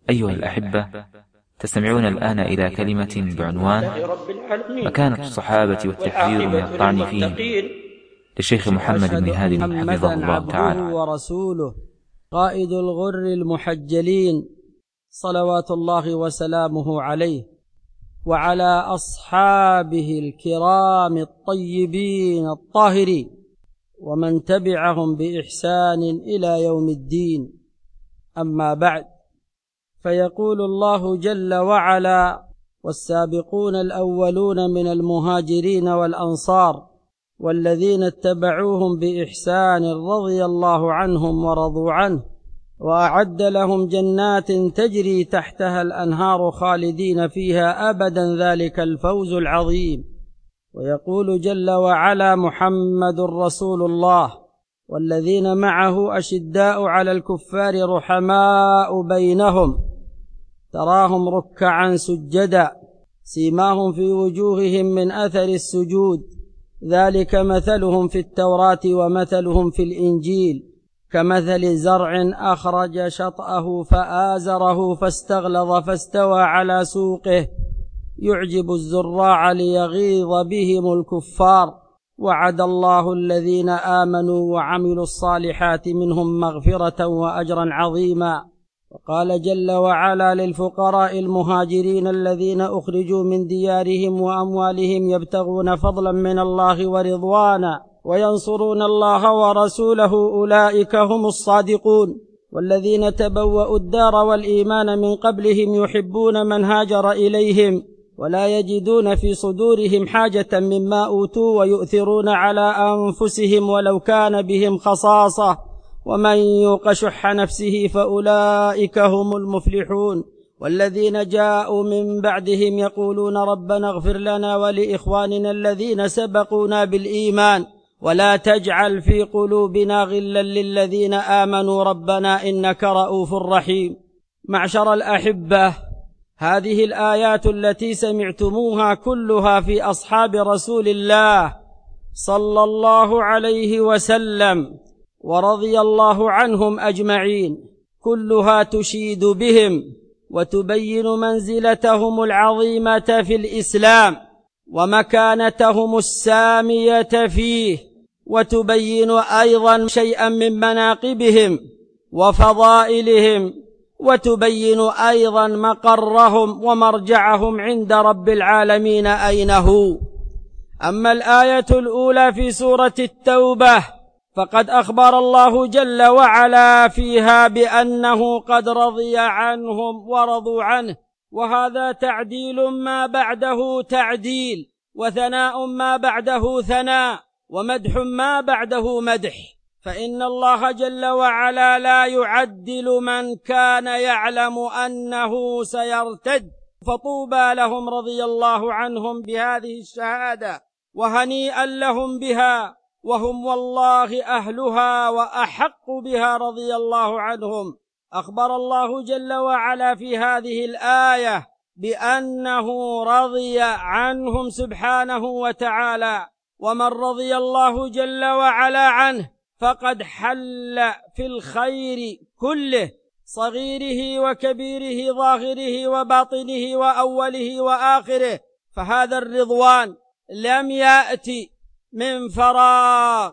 أيها الأحبة، تستمعون الآن إلى كلمة بعنوان مكانة الصحابة والتحذير من الطعن فيهم للشيخ محمد بن هادي حفظه الله تعالى. ورسوله قائد الغر المحجلين صلوات الله وسلامه عليه، وعلى أصحابه الكرام الطيبين الطاهرين، ومن تبعهم بإحسان إلى يوم الدين. أما بعد، فيقول الله جل وعلا: والسابقون الأولون من المهاجرين والأنصار والذين اتبعوهم بإحسان رضي الله عنهم ورضوا عنه، وأعد لهم جنات تجري تحتها الأنهار خالدين فيها أبدا، ذلك الفوز العظيم. ويقول جل وعلا: محمد رسول الله والذين معه أشداء على الكفار رحماء بينهم، تراهم ركعا سجدا، سيماهم في وجوههم من أثر السجود، ذلك مثلهم في التوراة ومثلهم في الإنجيل كمثل زرع أخرج شطأه فآزره فاستغلظ فاستوى على سوقه يعجب الزراع ليغيظ بهم الكفار، وعد الله الذين آمنوا وعملوا الصالحات منهم مغفرة وأجرا عظيما. وقال جل وعلا للفقراء المهاجرين الذين أخرجوا من ديارهم وأموالهم يبتغون فضلا من الله ورضوانا وينصرون الله ورسوله: أولئك هم الصادقون. والذين تبوأوا الدار والإيمان من قبلهم يحبون من هاجر إليهم ولا يجدون في صدورهم حاجة مما أوتوا ويؤثرون على أنفسهم ولو كان بهم خصاصة، ومن يوق شح نفسه فأولئك هم المفلحون. والذين جاءوا من بعدهم يقولون ربنا اغفر لنا ولإخواننا الذين سبقونا بالإيمان ولا تجعل في قلوبنا غلا للذين آمنوا ربنا إنك رؤوف رحيم. معشر الأحبة، هذه الآيات التي سمعتموها كلها في أصحاب رسول الله صلى الله عليه وسلم ورضي الله عنهم أجمعين، كلها تشيد بهم وتبين منزلتهم العظيمة في الإسلام ومكانتهم السامية فيه، وتبين أيضا شيئا من مناقبهم وفضائلهم، وتبين أيضا مقرهم ومرجعهم عند رب العالمين أين هو. أما الآية الأولى في سورة التوبة فقد أخبر الله جل وعلا فيها بأنه قد رضي عنهم ورضوا عنه، وهذا تعديل ما بعده تعديل، وثناء ما بعده ثناء، ومدح ما بعده مدح، فإن الله جل وعلا لا يعدل من كان يعلم أنه سيرتد، فطوبى لهم رضي الله عنهم بهذه الشهادة وهنيئا لهم بها، وهم والله أهلها وأحق بها رضي الله عنهم. أخبر الله جل وعلا في هذه الآية بأنه رضي عنهم سبحانه وتعالى، ومن رضي الله جل وعلا عنه فقد حل في الخير كله، صغيره وكبيره، ظاهره وباطنه وأوله وآخره. فهذا الرضوان لم يأتي من فراغ،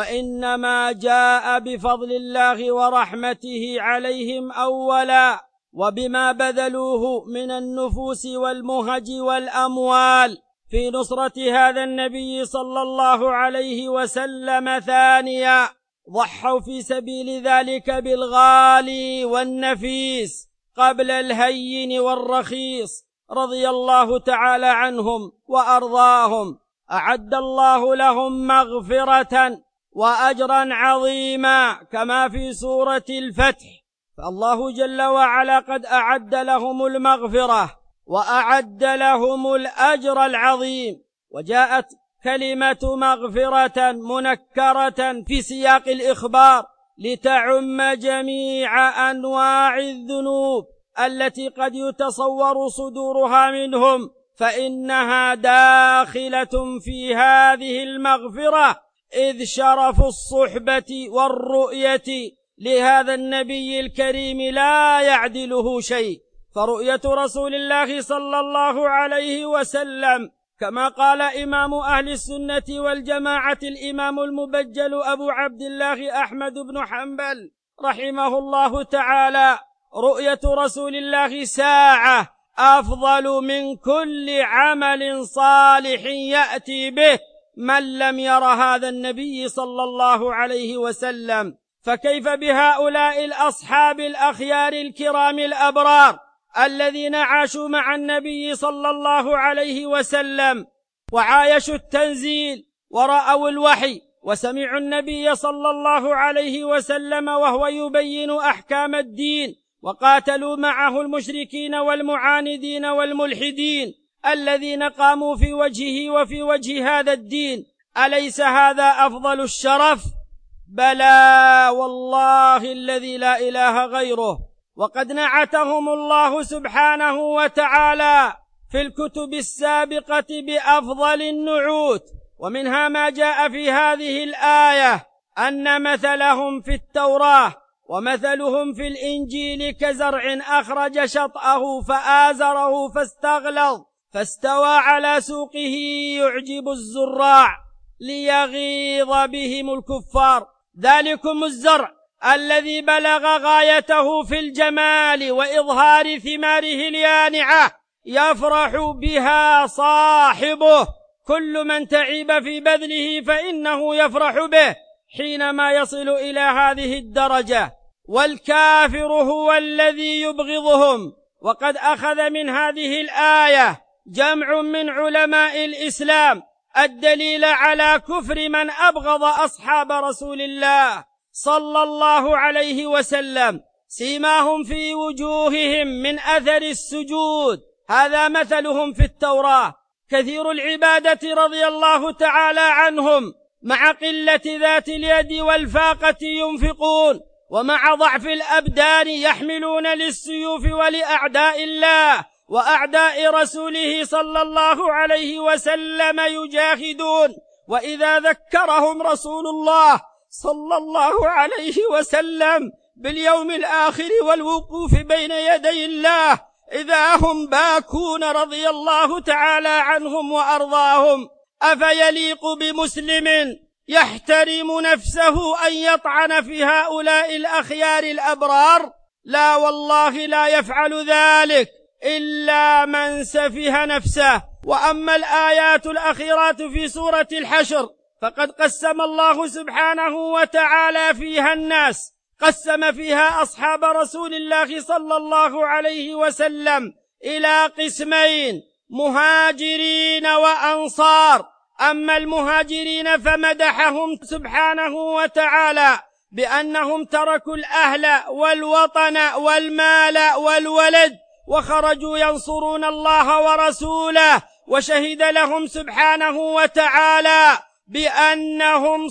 وإنما جاء بفضل الله ورحمته عليهم أولا، وبما بذلوه من النفوس والمهج والأموال في نصرة هذا النبي صلى الله عليه وسلم ثانيا، ضحوا في سبيل ذلك بالغالي والنفيس قبل الهين والرخيص، رضي الله تعالى عنهم وأرضاهم. أعد الله لهم مغفرة وأجرا عظيما كما في سورة الفتح، فالله جل وعلا قد أعد لهم المغفرة وأعد لهم الأجر العظيم. وجاءت كلمة مغفرة منكرة في سياق الإخبار لتعم جميع أنواع الذنوب التي قد يتصور صدورها منهم، فإنها داخلة في هذه المغفرة، إذ شرف الصحبة والرؤية لهذا النبي الكريم لا يعدله شيء. فرؤية رسول الله صلى الله عليه وسلم كما قال إمام أهل السنة والجماعة الإمام المبجل أبو عبد الله أحمد بن حنبل رحمه الله تعالى: رؤية رسول الله ساعة أفضل من كل عمل صالح يأتي به من لم ير هذا النبي صلى الله عليه وسلم. فكيف بهؤلاء الأصحاب الأخيار الكرام الأبرار الذين عاشوا مع النبي صلى الله عليه وسلم وعايشوا التنزيل ورأوا الوحي وسمعوا النبي صلى الله عليه وسلم وهو يبين أحكام الدين، وقاتلوا معه المشركين والمعاندين والملحدين الذين قاموا في وجهه وفي وجه هذا الدين؟ أليس هذا أفضل الشرف؟ بلى والله الذي لا إله غيره. وقد نعتهم الله سبحانه وتعالى في الكتب السابقة بأفضل النعوت، ومنها ما جاء في هذه الآية أن مثلهم في التوراة ومثلهم في الإنجيل كزرع أخرج شطأه فآزره فاستغلظ فاستوى على سوقه يعجب الزراع ليغيظ بهم الكفار. ذلكم الزرع الذي بلغ غايته في الجمال وإظهار ثماره اليانعة يفرح بها صاحبه. كل من تعب في بذله فإنه يفرح به حينما يصل إلى هذه الدرجة، والكافر هو الذي يبغضهم. وقد أخذ من هذه الآية جمع من علماء الإسلام الدليل على كفر من أبغض أصحاب رسول الله صلى الله عليه وسلم. سيماهم في وجوههم من أثر السجود، هذا مثلهم في التوراة. كثير العبادة رضي الله تعالى عنهم، مع قلة ذات اليد والفاقة ينفقون، ومع ضعف الأبدان يحملون للسيوف ولأعداء الله وأعداء رسوله صلى الله عليه وسلم يجاهدون. وإذا ذكرهم رسول الله صلى الله عليه وسلم باليوم الآخر والوقوف بين يدي الله إذا هم باكون رضي الله تعالى عنهم وأرضاهم. أفيليق بمسلم يحترم نفسه أن يطعن في هؤلاء الأخيار الأبرار؟ لا والله لا يفعل ذلك إلا من سفه نفسه. وأما الآيات الأخيرات في سورة الحشر فقد قسم الله سبحانه وتعالى فيها الناس، قسم فيها أصحاب رسول الله صلى الله عليه وسلم إلى قسمين: مهاجرين وأنصار. أما المهاجرين فمدحهم سبحانه وتعالى بأنهم تركوا الأهل والوطن والمال والولد وخرجوا ينصرون الله ورسوله، وشهد لهم سبحانه وتعالى بأنهم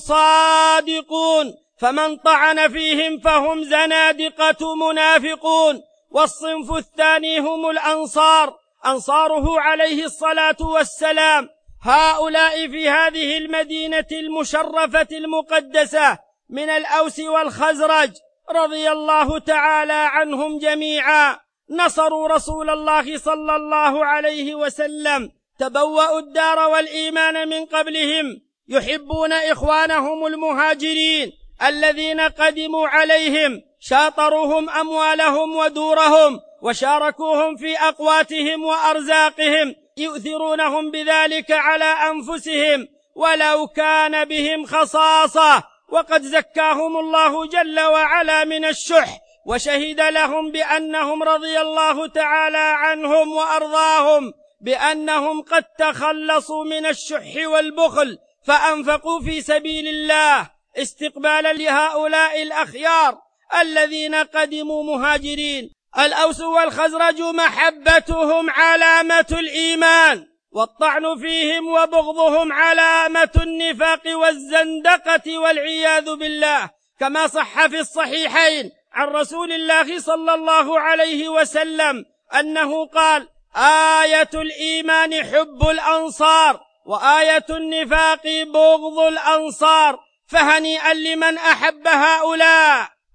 صادقون، فمن طعن فيهم فهم زنادقة منافقون. والصنف الثاني هم الأنصار، أنصاره عليه الصلاة والسلام، هؤلاء في هذه المدينة المشرفة المقدسة من الأوس والخزرج رضي الله تعالى عنهم جميعا، نصروا رسول الله صلى الله عليه وسلم، تبوأوا الدار والإيمان من قبلهم، يحبون إخوانهم المهاجرين الذين قدموا عليهم، شاطروهم أموالهم ودورهم، وشاركوهم في أقواتهم وأرزاقهم، يؤثرونهم بذلك على أنفسهم ولو كان بهم خصاصة. وقد زكاهم الله جل وعلا من الشح، وشهد لهم بأنهم رضي الله تعالى عنهم وأرضاهم بأنهم قد تخلصوا من الشح والبخل، فأنفقوا في سبيل الله استقبالا لهؤلاء الأخيار الذين قدموا مهاجرين. الأوس والخزرج محبتهم علامة الإيمان، والطعن فيهم وبغضهم علامة النفاق والزندقة والعياذ بالله، كما صح في الصحيحين عن رسول الله صلى الله عليه وسلم أنه قال: آية الإيمان حب الأنصار، وآية النفاق بغض الأنصار. فهنيئا لمن أحب هؤلاء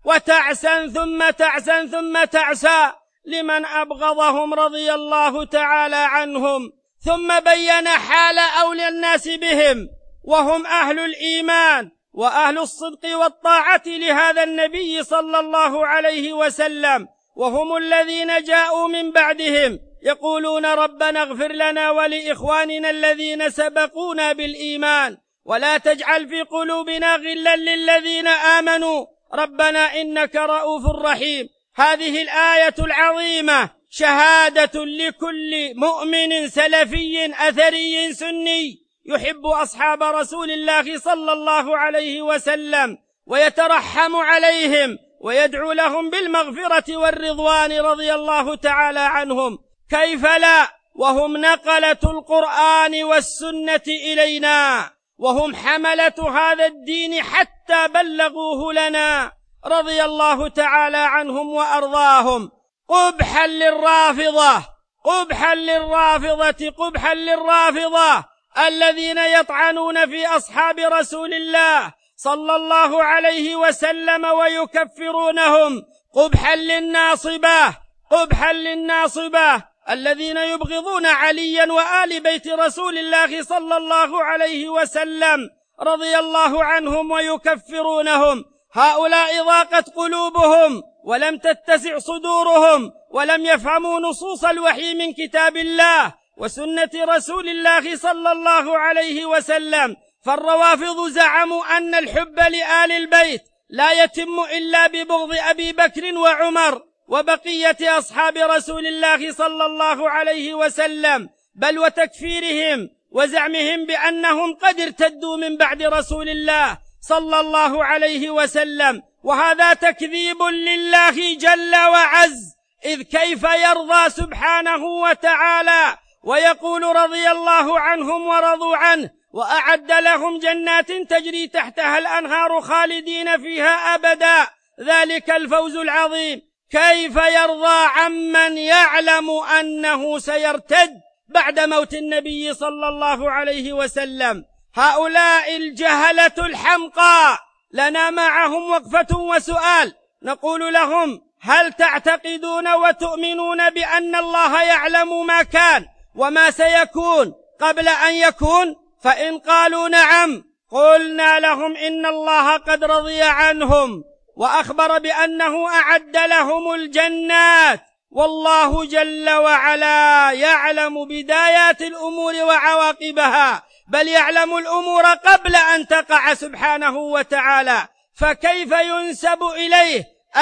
وتعسا ثم تعسا ثم تعسا لمن أبغضهم رضي الله تعالى عنهم، ثم بين حال أولى الناس بهم وهم أهل الإيمان وأهل الصدق والطاعة لهذا النبي صلى الله عليه وسلم، وهم الذين جاءوا من بعدهم يقولون ربنا اغفر لنا ولإخواننا الذين سبقونا بالإيمان ولا تجعل في قلوبنا غلا للذين آمنوا ربنا إنك رؤوف رحيم. هذه الآية العظيمة شهادة لكل مؤمن سلفي أثري سني يحب أصحاب رسول الله صلى الله عليه وسلم ويترحم عليهم ويدعو لهم بالمغفرة والرضوان رضي الله تعالى عنهم. كيف لا وهم نقلة القرآن والسنة إلينا، وهم حملة هذا الدين حتى بلغوه لنا رضي الله تعالى عنهم وأرضاهم. قبحا للرافضة، قبحا للرافضة، قبحا للرافضة الذين يطعنون في أصحاب رسول الله صلى الله عليه وسلم ويكفرونهم. قبحا للناصبة، قبحا للناصبة الذين يبغضون عليا وآل بيت رسول الله صلى الله عليه وسلم رضي الله عنهم ويكفرونهم. هؤلاء ضاقت قلوبهم ولم تتسع صدورهم ولم يفهموا نصوص الوحي من كتاب الله وسنة رسول الله صلى الله عليه وسلم. فالروافض زعموا أن الحب لآل البيت لا يتم إلا ببغض أبي بكر وعمر وبقية أصحاب رسول الله صلى الله عليه وسلم، بل وتكفيرهم وزعمهم بأنهم قد ارتدوا من بعد رسول الله صلى الله عليه وسلم، وهذا تكذيب لله جل وعز. إذ كيف يرضى سبحانه وتعالى ويقول رضي الله عنهم ورضوا عنه وأعد لهم جنات تجري تحتها الأنهار خالدين فيها أبدا ذلك الفوز العظيم؟ كيف يرضى عمن يعلم أنه سيرتد بعد موت النبي صلى الله عليه وسلم؟ هؤلاء الجهلة الحمقى لنا معهم وقفة وسؤال، نقول لهم: هل تعتقدون وتؤمنون بأن الله يعلم ما كان وما سيكون قبل أن يكون؟ فإن قالوا نعم قلنا لهم إن الله قد رضي عنهم وأخبر بأنه أعد لهم الجنات، والله جل وعلا يعلم بدايات الأمور وعواقبها، بل يعلم الأمور قبل أن تقع سبحانه وتعالى. فكيف ينسب إليه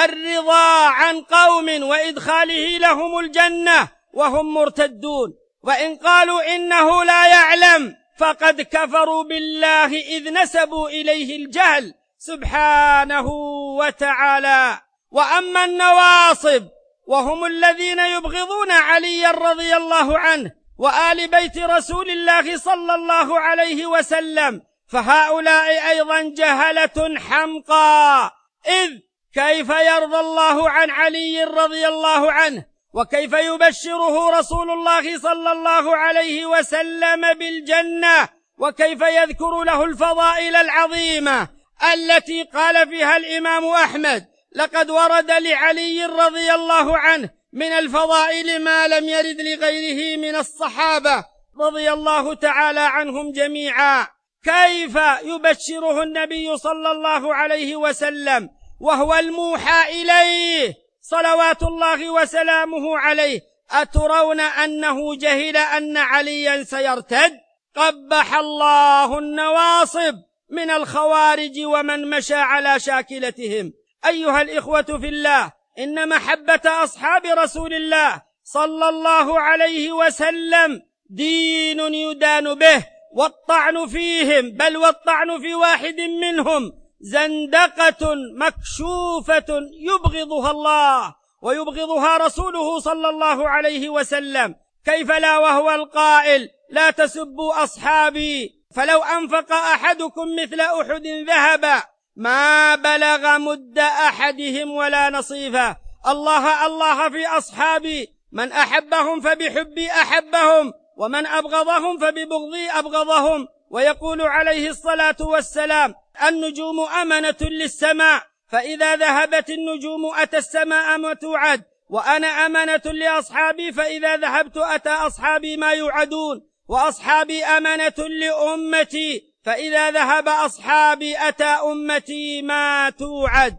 الرضا عن قوم وإدخاله لهم الجنة وهم مرتدون؟ وإن قالوا إنه لا يعلم فقد كفروا بالله إذ نسبوا إليه الجهل سبحانه وتعالى. وأما النواصب وهم الذين يبغضون علي رضي الله عنه وآل بيت رسول الله صلى الله عليه وسلم، فهؤلاء أيضا جهلة حمقى. إذ كيف يرضى الله عن علي رضي الله عنه وكيف يبشره رسول الله صلى الله عليه وسلم بالجنة وكيف يذكر له الفضائل العظيمة التي قال فيها الإمام أحمد: لقد ورد لعلي رضي الله عنه من الفضائل ما لم يرد لغيره من الصحابة رضي الله تعالى عنهم جميعا. كيف يبشره النبي صلى الله عليه وسلم وهو الموحى إليه صلوات الله وسلامه عليه؟ أترون أنه جهل أن عليا سيرتد؟ قبح الله النواصب من الخوارج ومن مشى على شاكلتهم. أيها الإخوة في الله، إن محبة أصحاب رسول الله صلى الله عليه وسلم دين يدان به، والطعن فيهم بل والطعن في واحد منهم زندقة مكشوفة يبغضها الله ويبغضها رسوله صلى الله عليه وسلم. كيف لا وهو القائل: لا تسبوا أصحابي فلو أنفق أحدكم مثل أحد ذهبا ما بلغ مد أحدهم ولا نصيفا. الله الله في أصحابي، من أحبهم فبحبي أحبهم ومن أبغضهم فببغضي أبغضهم. ويقول عليه الصلاة والسلام: النجوم أمنة للسماء فإذا ذهبت النجوم أتى السماء ما توعد، وأنا أمنة لأصحابي فإذا ذهبت أتى أصحابي ما يوعدون، وأصحابي أمنة لأمتي فإذا ذهب أصحابي أتى أمتي ما توعد.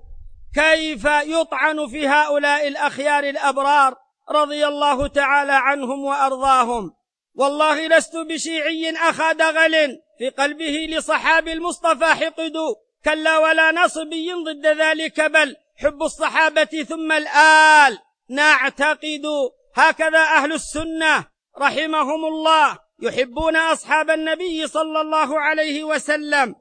كيف يطعن في هؤلاء الأخيار الأبرار رضي الله تعالى عنهم وأرضاهم؟ والله لست بشيعي أخا دغل في قلبه لصحاب المصطفى حقد، كلا ولا نصبي ضد ذلك، بل حب الصحابة ثم الآل نعتقد. هكذا أهل السنة رحمهم الله يحبون أصحاب النبي صلى الله عليه وسلم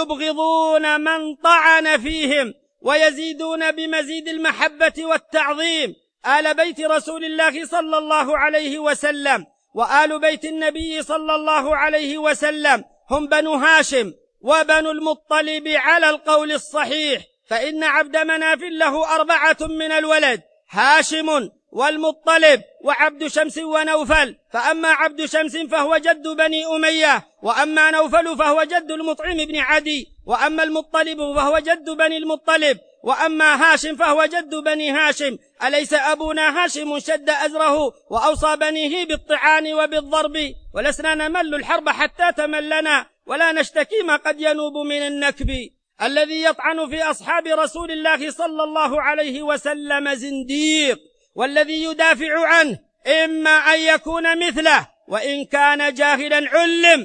ويبغضون من طعن فيهم، ويزيدون بمزيد المحبة والتعظيم آل بيت رسول الله صلى الله عليه وسلم. وآل بيت النبي صلى الله عليه وسلم هم بنو هاشم وبنو المطلب على القول الصحيح، فإن عبد مناف له 4 من الولد، هاشم والمطلب وعبد شمس ونوفل، فأما عبد شمس فهو جد بني أمية، وأما نوفل فهو جد المطعم بن عدي، وأما المطلب فهو جد بني المطلب، وأما هاشم فهو جد بني هاشم. أليس أبونا هاشم شد أزره وأوصى بنيه بالطعان وبالضرب؟ ولسنا نمل الحرب حتى تملنا، ولا نشتكي ما قد ينوب من النكب. الذي يطعن في أصحاب رسول الله صلى الله عليه وسلم زنديق، والذي يدافع عنه إما أن يكون مثله وإن كان جاهلا علم،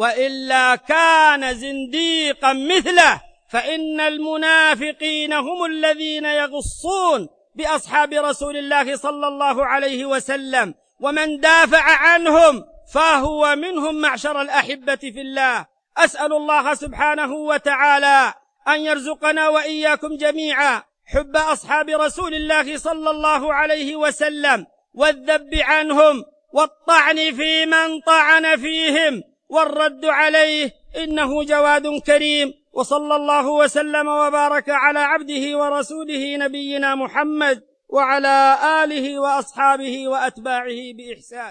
وإلا كان زنديقا مثله. فإن المنافقين هم الذين يغصون بأصحاب رسول الله صلى الله عليه وسلم، ومن دافع عنهم فهو منهم معشر الأحبة في الله. أسأل الله سبحانه وتعالى أن يرزقنا وإياكم جميعا حب أصحاب رسول الله صلى الله عليه وسلم، والذب عنهم والطعن في من طعن فيهم والرد عليه، إنه جواد كريم. وصلى الله وسلم وبارك على عبده ورسوله نبينا محمد وعلى آله وأصحابه وأتباعه بإحسان.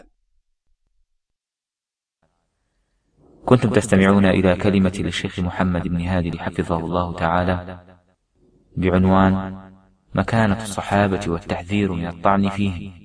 كنتم تستمعون إلى كلمة للشيخ محمد بن هادي حفظه الله تعالى بعنوان مكانة الصحابة والتحذير من الطعن فيهم.